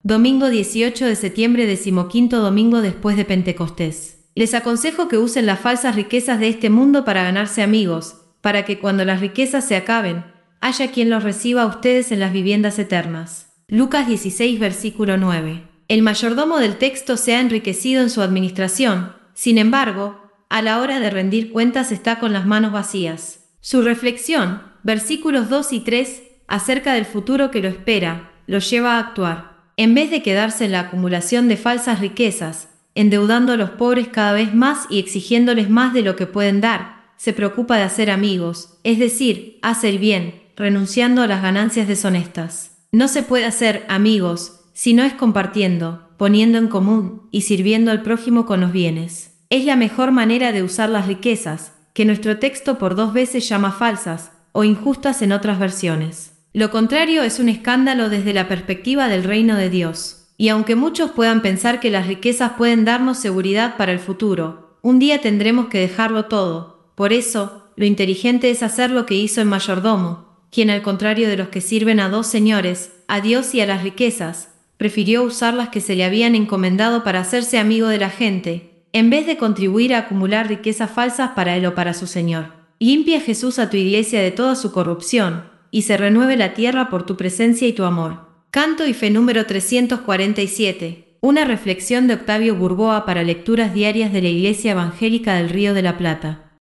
Domingo 18 de septiembre, 15º domingo después de Pentecostés. Les aconsejo que usen las falsas riquezas de este mundo para ganarse amigos, para que cuando las riquezas se acaben, haya quien los reciba a ustedes en las viviendas eternas. Lucas 16, versículo 9. El mayordomo del texto se ha enriquecido en su administración, sin embargo, a la hora de rendir cuentas está con las manos vacías. Su reflexión, versículos 2 y 3, acerca del futuro que lo espera, lo lleva a actuar. En vez de quedarse en la acumulación de falsas riquezas, endeudando a los pobres cada vez más y exigiéndoles más de lo que pueden dar, se preocupa de hacer amigos, es decir, hace el bien, renunciando a las ganancias deshonestas. No se puede hacer amigos si no es compartiendo, poniendo en común y sirviendo al prójimo con los bienes. Es la mejor manera de usar las riquezas, que nuestro texto por 2 veces llama falsas o injustas en otras versiones. Lo contrario es un escándalo desde la perspectiva del reino de Dios. Y aunque muchos puedan pensar que las riquezas pueden darnos seguridad para el futuro, un día tendremos que dejarlo todo. Por eso, lo inteligente es hacer lo que hizo el mayordomo, quien al contrario de los que sirven a 2 señores, a Dios y a las riquezas, prefirió usar las que se le habían encomendado para hacerse amigo de la gente, en vez de contribuir a acumular riquezas falsas para él o para su Señor. Limpia Jesús a tu iglesia de toda su corrupción, y se renueve la tierra por tu presencia y tu amor. Canto y fe número 347. Una reflexión de Octavio Burboa para lecturas diarias de la Iglesia Evangélica del Río de la Plata.